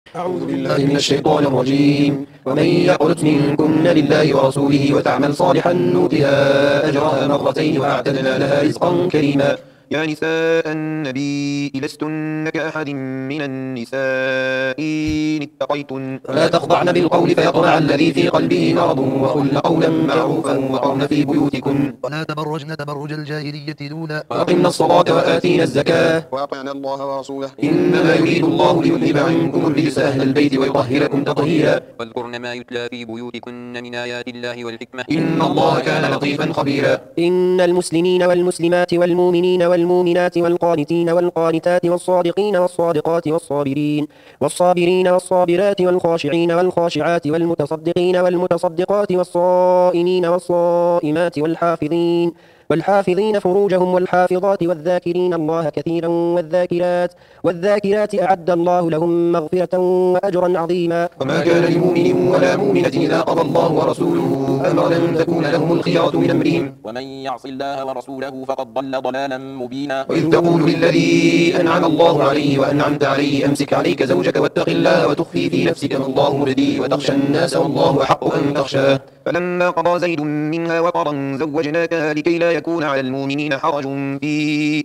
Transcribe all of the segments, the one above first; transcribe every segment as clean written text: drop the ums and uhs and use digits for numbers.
أعوذ بالله من الشيطان الرجيم. ومن يقنت منكن لله ورسوله وتعمل صالحا نؤتها أجرها مرتين وأعتدنا لها رزقا كريما. يا نساء النبي لستن كأحد من النساء إن اتقيتن ولا تخضعن بالقول فيطمع الذي في قلبه مرض وقلن قولا معروفا وقرن في بيوتكن ولا تبرجن تبرج الجاهلية الأولى وأقمنا الصلاة وآتينا الزكاة وأطعنا الله ورسوله إنما يريد الله ليذهب عنكم الرجس أهل البيت ويطهركم تطهيرا. واذكرن ما يتلى في بيوتكن من آيات الله والحكمة إن الله كان لطيفا خبيرا. إن المسلمين والمسلمات والمؤمنين والمؤمنات والقانتين والقانتات والصادقين والصادقات والصابرين والصابرات والخاشعين والخاشعات والمتصدقين والمتصدقات والصائمين والصائمات والحافظين فروجهم والحافظات والذاكرين الله كثيرا والذاكرات أعد الله لهم مغفرة وأجرا عظيما. وما كان لمؤمن ولا مؤمنة إذا قضى الله ورسوله أمرا أن تكون لهم الخيرة من أمرهم ومن يعص الله ورسوله فقد ضل ضلالا مبينا. وإذ تقول للذي أنعم الله عليه وأنعمت عليه أمسك عليك زوجك واتق الله وتخفي في نفسك ما الله مبديه وتخشى الناس والله أحق أن تخشاه. فلما قضى زيد منها وطرا زوجناكها لكي لا يكون على المؤمنين حرج في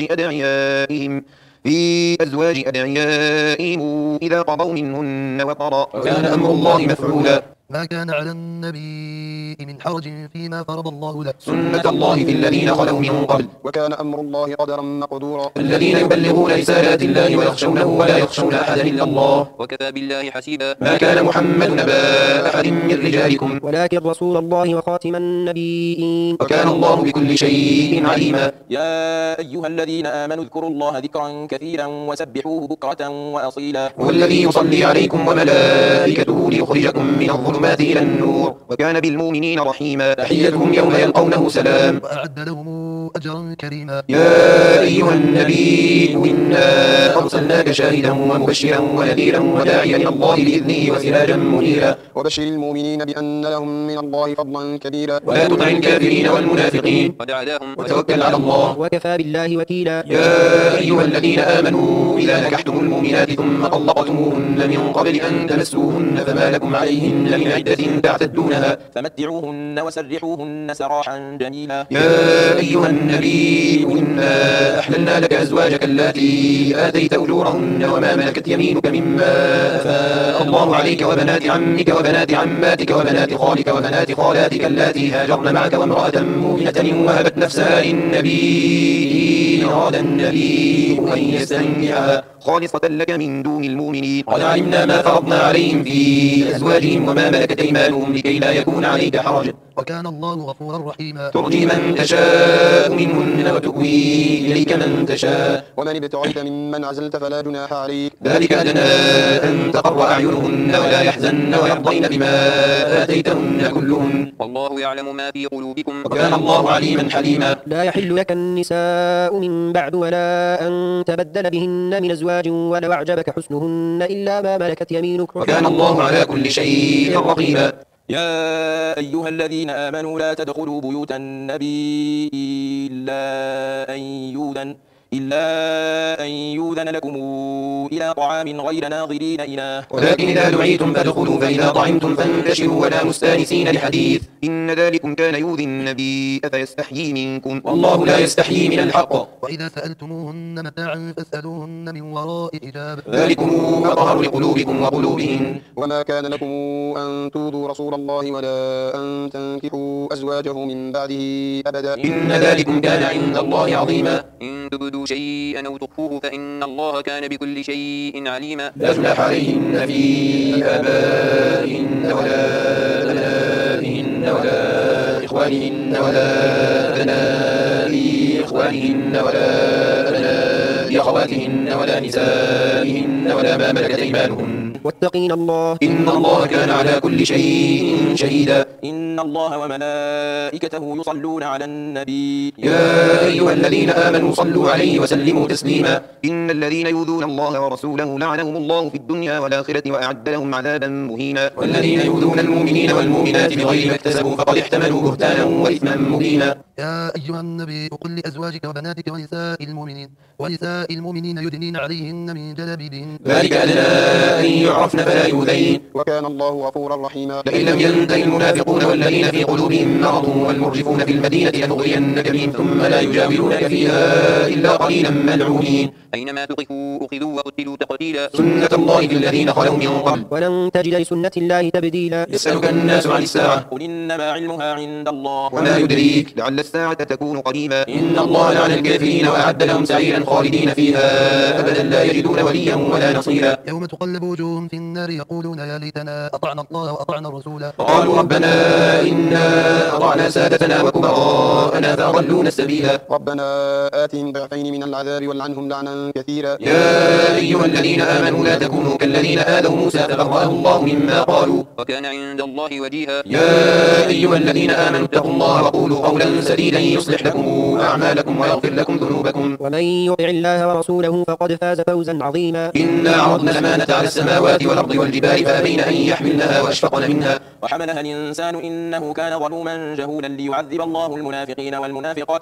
أزواج أدعيائهم إذا قضوا منهن وطرا وكان أمر الله مفعولا. ما كان على النبي من حرج فيما فرض الله له سنة الله في الذين خلوا من قبل وكان أمر الله قدرا مقدورا. الذين يبلغون رسالات الله ويخشونه ولا يخشون أحدا إلا الله وكفى بالله حسيبا. ما كان محمد نبا أحد من رجالكم ولكن رسول الله وخاتم النبيين وكان الله بكل شيء عليما. يا أيها الذين آمنوا اذكروا الله ذكرا كثيرا وسبحوه بكرة وأصيلا. هو الذي يصلي عليكم وملائكته ليخرجكم من الظلمات إلى النور وكان بالمؤمنين رحيما. تحيتهم يوم يلقونه سلام. وأعد لهم أجرا كريما. يا أيها النبي إنا أرسلناك شاهدا ومبشرا ونذيرا وداعيا إلى الله بإذنه وسراجا منيرا. وبشر المؤمنين بأن لهم من الله فضلا كبيرا. ولا تطع الكافرين والمنافقين ودعاهم وتوكل على الله وكفى بالله وكيلا. يا أيها الذين آمنوا إذا نكحتم المؤمنات ثم طلقتموهن من قبل أن تمسوهن فما لكم عليهن من عدة تعتدونها فمتعوهن وسرحوهن سراحا جميلا. يا أيها النبي إنا أحللنا لك أزواجك اللاتي آتيت أجورهن وما ملكت يمينك مما أفاء الله عليك وبنات عمك وبنات عماتك وبنات خالك وبنات خالاتك اللاتي هاجرن معك وامرأة مؤمنة وهبت نفسها للنبي إن أراد النبي أن يستنكحها خالصة لك من دون المؤمنين. قد علمنا ما فرضنا عليهم في أزواجهم وما ملكت أيمانهم لكي لا يكون عليك حرج. وكان الله غفورا رحيما. ترجي من تشاء منهن وتؤوي إليك من تشاء ومن ابتغيت ممن عزلت فلا جناح عليك. ذلك أدنى أن تقر أعينهن ولا يحزن ويرضين بما آتيتهن كلهن والله يعلم ما في قلوبكم وكان الله عليما حليما. لا يحل لك النساء من بعد ولا أن تبدل بهن من أزواج ولو أعجبك حسنهن إلا ما ملكت يمينك وكان الله على كل شيء رقيبا. يا أيها الذين آمنوا لا تدخلوا بيوت النبي إلا أن يؤذن لكم إلى طعام غير ناظرين إناه ولكن إذا دعيتم فادخلوا فإذا طعمتم فانتشروا ولا مستانسين لحديث إن ذلكم كان يؤذي النبي أفيستحيي منكم والله لا يستحيي من الحق. وإذا سألتموهن متاعا فاسألوهن من وراء حجاب ذلكم أطهر لقلوبكم وقلوبهم. وما كان لكم أن تؤذوا رسول الله ولا أن تنكحوا أزواجه من بعده أبدا إن ذلكم كان عند الله عظيما. إن تبدوا شيئا أو تخفوه فإن الله كان بكل شيء عليما. لا جناح عليهن في آبائهن ولا أبنائهن ولا إخوانهن ولا أبناء إخوانهن ولا أبناء أخواتهن ولا نسائهن ولا ما ملكت أيمانهن واتقين الله إن الله كان على كل شيء شهيدا. إن الله وملائكته يصلون على النبي يا أيها الذين آمنوا صلوا عليه وسلموا تسليما. إن الذين يؤذون الله ورسوله لعنهم الله في الدنيا والآخرة وأعد لهم عذابا مهينا. والذين يؤذون المؤمنين والمؤمنات بغير ما اكتسبوا فقد احتملوا بهتانا وإثما مبينا. يا أيها النبي قل لأزواجك وبناتك ونساء المؤمنين يدنين عليهن من جلابيبهن ذلك أدنى أن يعرفن فلا يؤذين وكان الله غفورا رحيما. لئن لم ينته المنافقون والذين في قلوبهم مرض والمرجفون في المدينة لنغرينك بهم ثم لا يجاورونك فيها إلا قليلا ملعونين. أينما تقفوا أخذوا وقتلوا تقتيلا. سنة الله في الذين خلوا من قبل ولن تجد لسنة الله تبديلا. يسألك الناس عن الساعة قل إنما علمها عند الله وما يدريك لعل الساعة تكون قريبا. إن الله لعن الكافرين وأعد لهم سعيرا خالدين فيها أبدا لا يجدون وليا ولا نصيرا. يوم تقلب وجوههم في النار يقولون يا ليتنا أطعنا الله وأطعنا الرسول قالوا ربنا إنا أطعنا سادتنا وكبراءنا فأضلونا السبيلا. ربنا آتهم ضعفين من العذاب والعنهم لعنا كثيرا. يا أيها الذين آمنوا لا تكونوا كالذين آذوا موسى فبرأه الله مما قالوا وكان عند الله وجيها. يا أيها الذين آمنوا اتقوا الله وقولوا قولا سديدا يصلح لكم أعمالكم ويغفر لكم ذنوبكم. ومن يطع الله ورسوله فقد فاز فوزا عظيما. إنا عرضنا الأمانة على السماوات والأرض والجبال فأبين أن يحملنها وأشفقن منها وحملها الإنسان إنه كان ظلوما جهولا ليعذب الله المنافقين والمنافقات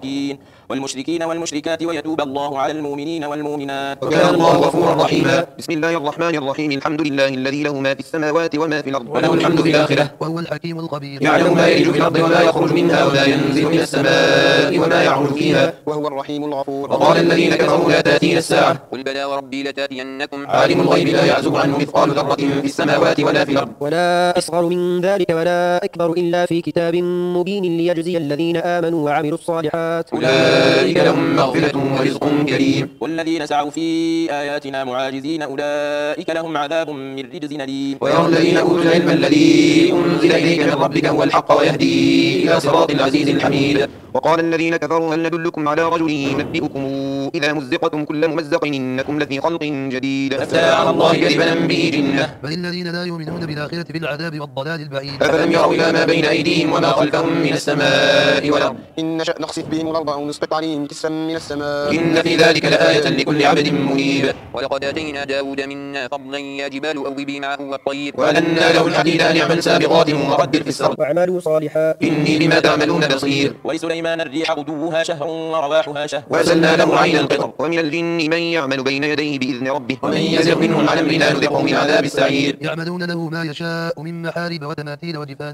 والمشركين والمشركات ويتوب الله على المؤمنين والمؤمنات وكان الله غفورا رحيما. بسم الله الرحمن الرحيم. الحمد لله الذي له ما في السماوات وما في الأرض وله الحمد في الآخرة وهو الحكيم الخبير. يعلم ما يلج في الأرض وما يخرج منها وما ينزل من السماء وما يعرج فيها. وهو الرحيم الغفور. وقال الذين كفروا لا تأتينا الساعة قل بلى وربي لتأتينكم عالم الغيب لا يعزب عنه مثقال ذرة في السماوات ولا في الأرض ولا أصغر من ذلك ولا أكبر إلا في كتاب مبين ليجزي الذين آمنوا وعملوا الصالحات أولئك لهم مغفرة ورزق كريم. والذين سعوا في آياتنا معاجزين أولئك لهم عذاب من رجز أليم. ويرى الذين أوتوا العلم الذي أنزل إليك من ربك هو الحق ويهدي إلى صراط العزيز الحميد. وقال الذين كفروا هل ندلكم على رجل ينبئكم إذا مزقتم كل ممزق إنكم لفي خلق جديد. أفتى على الله كذبا به جنة بل الذين لا يؤمنون بالآخرة في العذاب والضلال البعيد. أفلم يروا إلى ما بين أيديهم وما خلفهم من السماء والأرض إن نشأ نخسف بهم الأرض أو نسقط عليهم كسفا من السماء إن في ذلك لآية لكل عبد منيب. ولقد آتينا داود منا فضلا يا جبال أوبي معه والطير وألنا له الحديد أن يعمل سابغات وقدر في السرد واعملوا صالحا إني بما تعملون بصير. ولسليمان الريح غدوها شهر ورواحها شهر وأرسلنا له عين القطر ومن الجن من يعمل بين يديه بإذن ربه ومن يزغ منهم عن أمرنا نذقه من عذاب السعير. يعملون له ما يشاء من محارب وتماثيل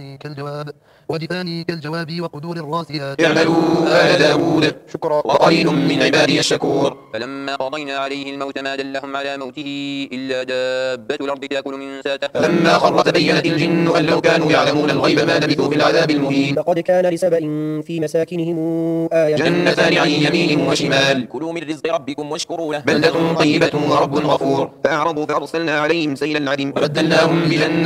ودفان كالجواب وقدور الراسيات. اعملوا آل داود شكرا. وقليل من عبادي الشكور. فلما قضينا عليه الموت ما دلهم على موته إلا دابة الأرض تأكل من ساته فلما خر تبينت الجن أن لو كانوا يعلمون الغيب ما لبثوا في العذاب المهين. لقد كان لسبأ في مساكنهم آية جنتان عن يمين وشمال كلوا من رزق ربكم واشكروا له بلدة طيبة ورب غفور. فأعرضوا فأرسلنا عليهم سيل العدم وبدلناهم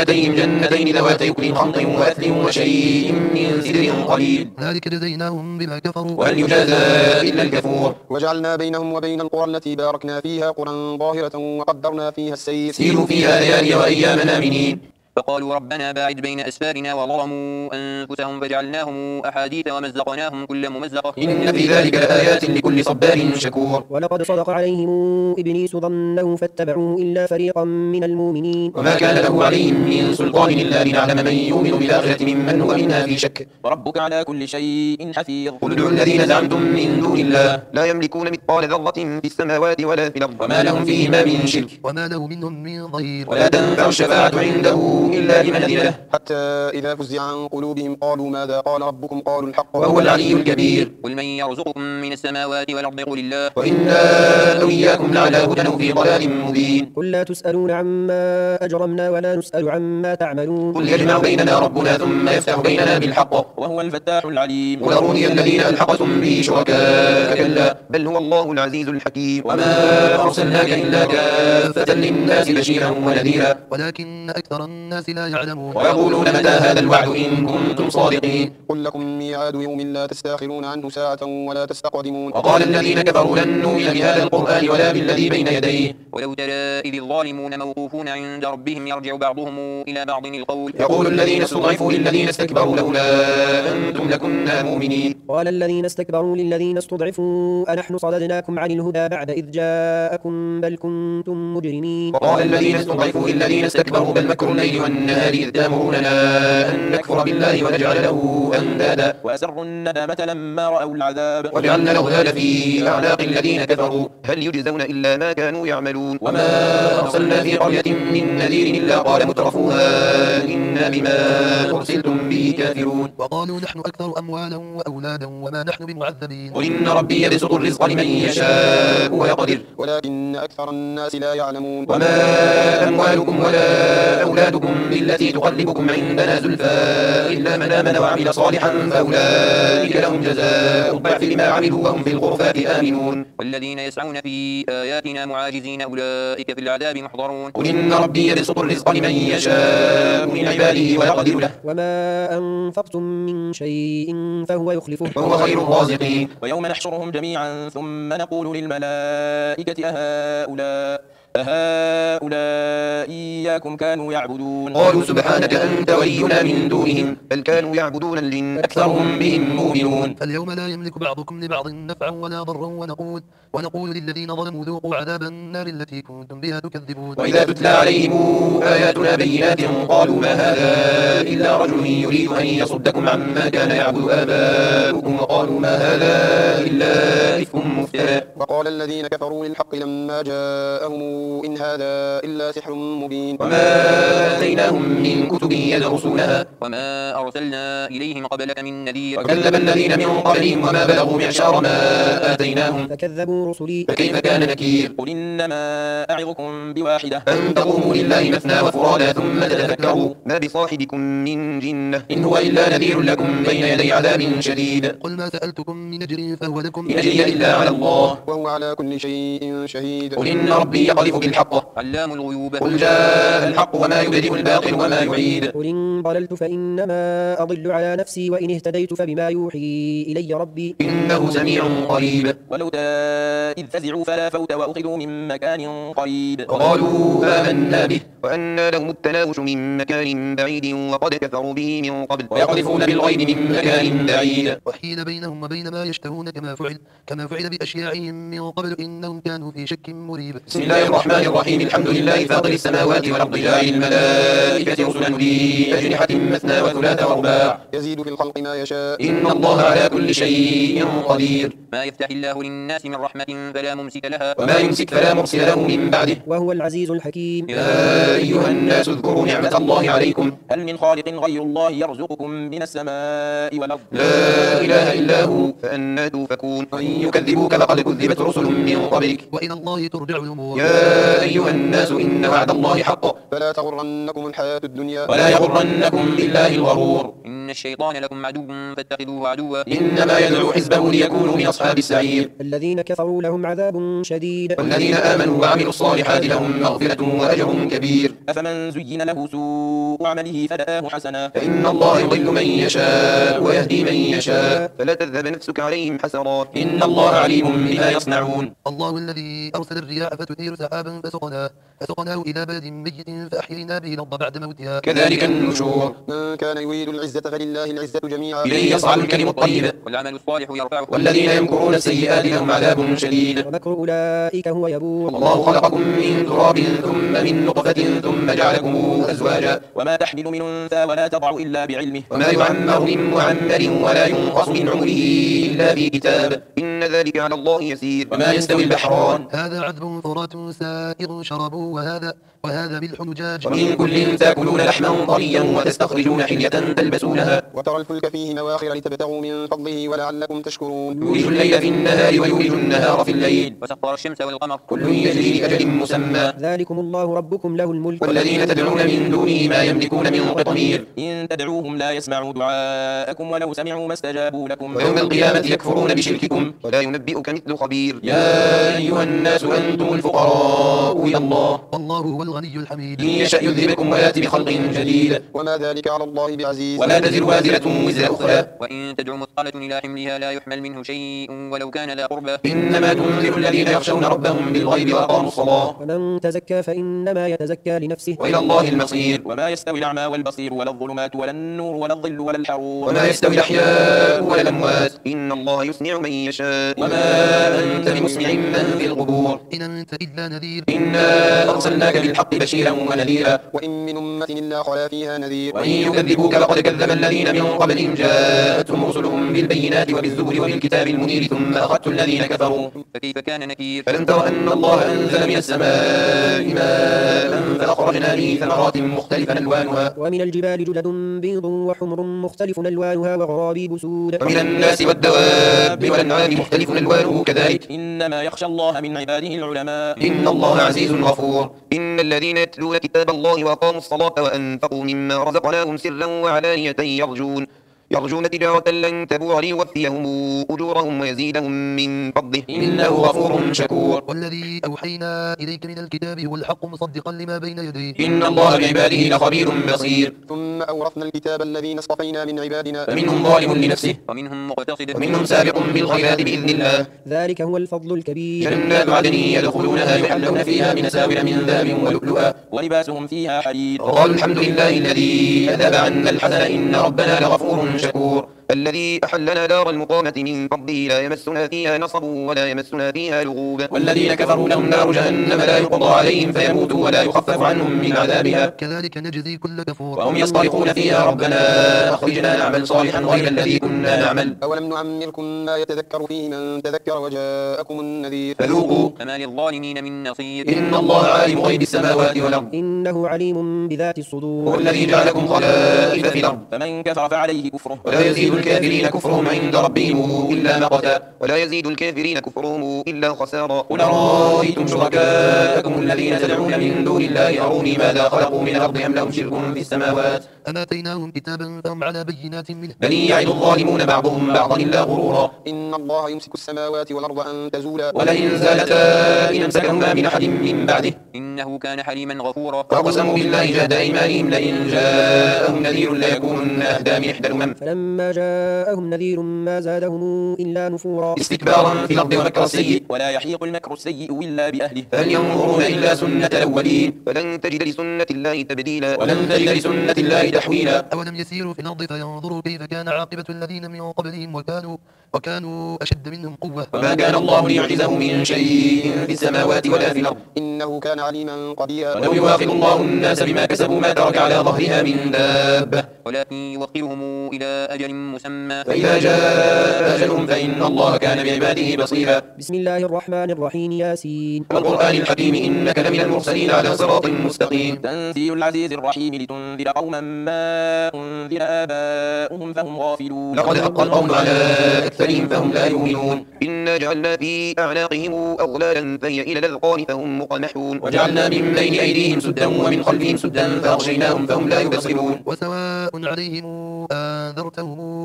بجنتين ذواتي كل خمط وأثل وشيء من سدر قليل ذلك جزيناهم بما كفروا وهل يجازى إلا الكفور. وجعلنا بينهم وبين القرى التي باركنا فيها قرى ظاهرة وقدرنا فيها السير سيروا فيها ليالي وأياما آمنين. فقالوا ربنا باعد بين أسفارنا وظلموا أنفسهم فجعلناهم أحاديث ومزقناهم كل ممزقة إن في ذلك لآيات لكل صبار شكور. ولقد صدق عليهم إبليس ظنه فاتبعوه إلا فريقا من المؤمنين وما كان له عليهم من سلطان إلا لنعلم من يؤمن بالآخرة ممن هو منها في شك. وربك على كل شيء حفيظ قل ادعوا الذين زعمتم من دون الله لا يملكون مثقال ذرة في السماوات ولا في الأرض وما لهم فيهما من شرك وما له منهم من ظهير ولا تنفع الشفاعة عنده إلا لمن أذن له حتى إذا فزع عن قلوبهم قالوا ماذا قال ربكم قالوا الحق وهو العلي الكبير. قل من يرزقكم من السماوات والأرض قل الله وإنا أو إياكم لعلى هدى أو في ضلال مبين. قل لا تسألون عما أجرمنا ولا نسأل عما تعملون قل يجمع بيننا ربنا ثم يفتح بيننا بالحق وهو الفتاح العليم. قل أروني الذين ألحقتم به شركاء كلا بل هو الله العزيز الحكيم وما أرسلناك إلا كافة للناس بشيرا ونذيرا ولكن أكثر الناس لا يعلمون ويقولون متى هذا الوعد إن كنتم صادقين. قل لكم ميعاد يوم لا تستأخرون عنه ساعة ولا تستقدمون وقال الذين كفروا لن نؤمن بهذا القرآن ولا بالذي بين يديه. ولو ترى إذ الظالمون موقوفون عند ربهم يرجع بعضهم إلى بعض القول يقول الذين استضعفوا للذين استكبروا لولا أنتم لكنا مؤمنين. قال الذين استكبروا للذين استضعفوا أنحن صددناكم عن الهدى بعد إذ جاءكم بل كنتم مجرمين. وقال الذين استضعفوا للذين استكبروا بل مكر الليل والنهار إذ تأمرون لنا أن نكفر بالله ونجعل له أندادا وأسروا الندامة لما رأوا العذاب وجعلنا الأغلال في أعناق الذين كفروا هل يجزون إلا ما كانوا يعملون وما أرسلنا في قرية من نذير إلا قال مترفوها إنا بما أرسلتم به كافرون وقالوا نحن أكثر أموالا وأولادا وما نحن بمعذبين قل إن ربي يبسط الرزق لمن يشاء ويقدر ولكن أكثر الناس لا يعلمون وما أموالكم ولا أولادكم بالتي تقلبكم عندنا زلفى إلا من آمن وعمل صالحا فأولئك لهم جزاء الضعف بما عملوا وهم في الغرفات آمنون والذين يسعون في آياتنا معاجزين أولئك في العذاب محضرون قل إن ربي يبسط الرزق لمن يشاء من عباده ويقدر له وما أنفقتم من شيء فهو يخلفه وهو خير الرازقين ويوم نحشرهم جميعا ثم نقول للملائكة أهؤلاء إياكم كانوا يعبدون قالوا سبحانك أنت ولينا من دونهم بل كانوا يعبدون الجن أكثرهم بهم مؤمنون فاليوم لا يملك بعضكم لبعض نفعا ولا ضرا ونقول للذين ظلموا ذوقوا عذاب النار التي كنتم بها تكذبون وإذا تتلى عليهم آياتنا بينات قالوا ما هذا إلا رجل يريد أن يصدكم عما كان يعبد آباؤكم وقالوا ما هذا إلا إفك مفترى وقال الذين كفروا للحق لما جاءهم إن هذا إلا سحر مبين وما آتيناهم من كتب يدرسونها وما أرسلنا إليهم قبلك من نذير وكذب الذين من قبلهم وما بلغوا معشار ما آتيناهم فكذبوا رسلي فكيف كان نكير قل إنما أعظكم بواحدة أن تقوموا لله مثنى وفرادى ثم تتفكروا ما بصاحبكم من جنة إن هو إلا نذير لكم بين يدي عذاب شديد قل ما سألتكم من أجر فهو لكم إن أجري إلا على الله وهو على كل شيء شهيد قل إن ربي يقذف بالحق علام الغيوب قل جاء الحق وما يبدئ الباطل وما يعيد قل إن ضللت فإنما أضل على نفسي وإن اهتديت فبما يوحي إلي ربي إنه سميع قريب ولو ترى إذ فزعوا فلا فوت وأخذوا من مكان قريب وقالوا آمنا به وأن لهم التناوش من مكان بعيد وقد كفروا به من قبل ويقذفون بالغيب من مكان بعيد وحيل بينهم وبين ما يشتهون كما فعل بأشياعهم من قبل إنهم كانوا في شك مريب بسم الله الرحمن الرحيم الحمد لله فاطر السماوات والأرض جاعل الملائكة رسلا أولي أجنحة مثنى وثلاث ورباع يزيد في الخلق ما يشاء إن الله على كل شيء قدير ما يفتح الله للناس من رحمة فلا ممسك لها وما يمسك فلا مرسل له من بعده وهو العزيز الحكيم يا أيها الناس اذكروا نعمة الله عليكم هل من خالق غير الله يرزقكم من السماء والأرض لا إله إلا هو فأنا توفكون أن يكذبوك فقد كذبت رسل من قبلك وإلى الله ترجع الأمور يا أيها الناس إن وعد الله حق فلا تغرنكم الحياة الدنيا ولا يغرنكم بالله الغرور إن الشيطان لكم عدو فاتخذوه عدوا إنما يدعو حزبه ليكونوا من أصحاب السعير الذين كفروا لهم عذاب شديد والذين آمنوا وعملوا الصالحات لهم مغفرة وأجر كبير أفمن زين له سوء عمله فرآه حسنا فإن الله يضل من يشاء ويهدي من يشاء فلا تذهب نفسك عليهم حسرات إن الله عليم بما يصنعون الله الذي أرسل الرياح فتثير سحابا فسقناه إلى بلد ميت فأحيينا به الأرض بعد موتها كذلك النشور من كان يريد العزة فلله العزة جميعا إليه يصعد الكلم الطيب والعمل الصالح يرفعه والذين يمكرون السيئات لهم عذاب شديد ومكر أولئك هو يبور الله خلقكم من تراب ثم من نطفة ثم جعلكم أزواجا وما تحمل من أنثى ولا تضع إلا بعلمه وما يعمر من معمر ولا ينقص من عمره إلا في كتاب إن ذلك على الله يسير وما يستوي البحران هذا عذب فرات سائغ شرابه وهذا ملح نجاج ومن كل تأكلون لحما طريا وتستخرجون حلية تلبسونها وترى الفلك فيه مواخر لتبتغوا من فضله ولعلكم تشكرون يولج الليل في النهار ويولج النهار في الليل وسخر الشمس والقمر كل يجري لأجل مسمى ذلكم الله ربكم له الملك والذين تدعون من دونه ما يملكون من قطمير إن تدعوهم لا يسمعوا دعاءكم ولو سمعوا ما استجابوا لكم ويوم القيامة يكفرون بشرككم ولا ينبئك مثل خبير يا أيها الناس أنتم الفقراء إلى الله والله هو الغني الحميد إن يشأ يذهبكم ويأتي بخلق جديد وما ذلك على الله بعزيز ولا تزر وازرة وزر أخرى وإن تدعو مثقلة إلى حملها لا يحمل منه شيء ولو كان ذا قربى إنما تنذر الذين يخشون ربهم بالغيب وأقاموا الصلاة ومن تزكى فإنما يتزكى لنفسه وإلى الله المصير وما يستوي الأعمى والبصير ولا الظلمات ولا النور ولا الظل ولا الحرور وما يستوي الأحياء ولا الأموات إن الله يسمع من يشاء وما أنت بمسمع من في القبور إن أنت إلا نذير إنا أرسلناك بالحق بشيرا ونذيرا وإن من أمة إلا خلا فيها نذير وإن يكذبوك فقد كذب الذين من قبلهم جاءتهم رسلهم بالبينات وبالزبر وبالكتاب المنير ثم أخذت الذين كفروا فكيف كان نكير فلم تر أن الله أنزل من السماء ماء فأخرجنا به ثمرات مختلفا ألوانها ومن الجبال جدد بيض وحمر مختلف ألوانها وغرابيب سود ومن الناس والدواب والأنعام مختلف ألوانه كذلك إنما يخشى الله من عباده العلماء إن الله عزيز غفور إن الذين يتلون كتاب الله وأقاموا الصلاة وأنفقوا مما رزقناهم سرا وعلانية يرجون تجارة لن تبور ليوفيهم أجورهم ويزيدهم من فضله إنه غفور شكور والذي أوحينا إليك من الكتاب هو الحق مصدقا لما بين يديه إن الله بعباده لخبير بصير ثم أورثنا الكتاب الذين اصطفينا من عبادنا فمنهم ظالم لنفسه ومنهم مقتصد ومنهم سابق بالخيرات بإذن الله ذلك هو الفضل الكبير جنات عدن يدخلونها يحلون فيها من أساور من ذهب ولؤلؤا ولباسهم فيها حرير وقالوا الحمد لله الذي أذهب عنا الحزن إن ربنا لغفور شكور الذي أحلنا دار المقامة من فضله لا يمسنا فيها نصب ولا يمسنا فيها لغوب والذين كفروا لهم نار جهنم لا يقضى عليهم فيموتوا ولا يخفف عنهم من عذابها كذلك نجزي كل كفور وهم يصطرخون فيها ربنا أخرجنا نعمل صالحا غير الذي كنا نعمل أولم نعمركم ما يتذكر فيه من تذكر وجاءكم النذير فذوقوا فما للظالمين من نصير إن الله عالم غيب السماوات والأرض إنه عليم بذات هو الصدور الذي جعلكم خلائف في الأرض فمن كفر فعليه كفره ولا يزيد الكافرين كفرهم عند ربهم إلا مقتا ولا يزيد الكافرين كفرهم إلا خسارا قل أرأيتم شركاءكم الذين تدعون من دون الله أروني ماذا خلقوا من الأرض أم لهم شرك في السماوات أم آتيناهم كتابا فهم على بينات منه بل يعد الظالمون بعضهم بعضا إلا غرورا إن الله يمسك السماوات والأرض أن تزولا ولئن زالتا إن أمسكهما من أحد من بعده إنه كان حليما غفورا وأقسموا بالله جهد أيمانهم لئن جاءهم نذير ليكونن أهدى من إحدى الأمم فلما جاءهم نذير ما زادهم إلا نفورا استكبارا في الأرض ومكر السيء ولا يحيق المكر السيء إلا بأهله هل ينظرون إلا سنة الأولين فلن تجد لسنة الله تبديلا ولن تجد لسنة الله تحويلا أولم يسيروا في الأرض فينظروا كيف كان عاقبة الذين من قبلهم وكانوا أشد منهم قوة وما كان الله ليعجزه من شيء في السماوات ولا في الأرض إنه كان عليما قديرا ولو يواخذ الله الناس بما كسبوا ما ترك على ظهرها من دابة ولكن يوخرهم إلى أجل مسمى فإذا جاء أجلهم فإن الله كان بعباده بصيرا بسم الله الرحمن الرحيم ياسين والقرآن الحكيم إنك لمن المرسلين على صراط مستقيم تنزيل العزيز الرحيم لتنذر قوما ما أنذر آباؤهم فهم غافلون لقد حق القول على أكثرهم فهم لا يؤمنون إنا جعلنا في أعناقهم أغلالا فهي إلى الأذقان فهم مقمحون وجعلنا من بين أيديهم سدا ومن خلفهم سدا فأغشيناهم فهم لا يبصرون وسواء عليهم أنذرتهم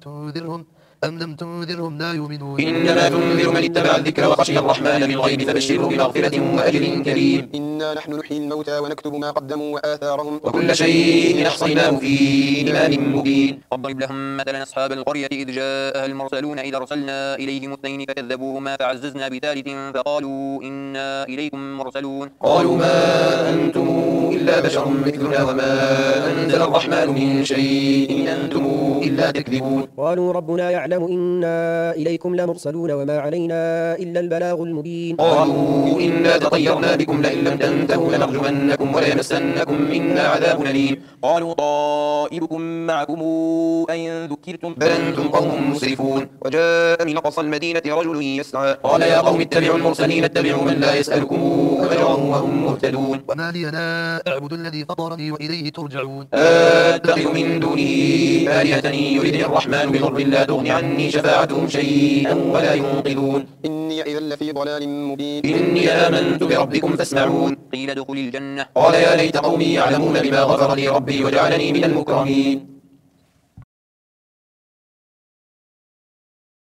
أم لم تنذرهم لا يؤمنون إنما تنذر من اتبع الذكر وخشي الرحمن بالغيب فبشره بمغفرة وأجر كريم إنا نحن نحيي الموتى ونكتب ما قدموا وآثارهم وكل شيء أحصيناه في إمام مبين واضرب لهم مثلا أصحاب القرية إذ جاءها المرسلون إذ أرسلنا إليهم اثنين فكذبوهما فعززنا بثالث فقالوا إنا إليكم مرسلون قالوا ما أنتم إلا بشر مثلنا وما أنزل الرحمن من شيء إن أنتم إلا تكذبون قالوا ربنا يعلم إنا إليكم لمرسلون وما علينا إلا البلاغ المبين قالوا إنا تطيرنا بكم لئن لم تنتهوا لنرجمنكم وليمسنكم منا عذاب أليم قالوا طائركم معكم أئن ذكرتم بل أنتم قوم مسرفون وجاء من أقصى المدينة رجل يسعى قال يا قوم اتبعوا المرسلين اتبعوا من لا يسألكم أجرا وهم مهتدون وما لي لا أعبد الذي فطرني وإليه ترجعون أتخذ من دونه آلهة يردني الرحمن بضر لا تغني عني شفاعتهم شيئا ولا ينقذون إني إذا لفي ضلال مبين إني آمنت بربكم فاسمعون قيل ادخل الجنة قال يا ليت قومي يعلمون بما غفر لي ربي وجعلني من المكرمين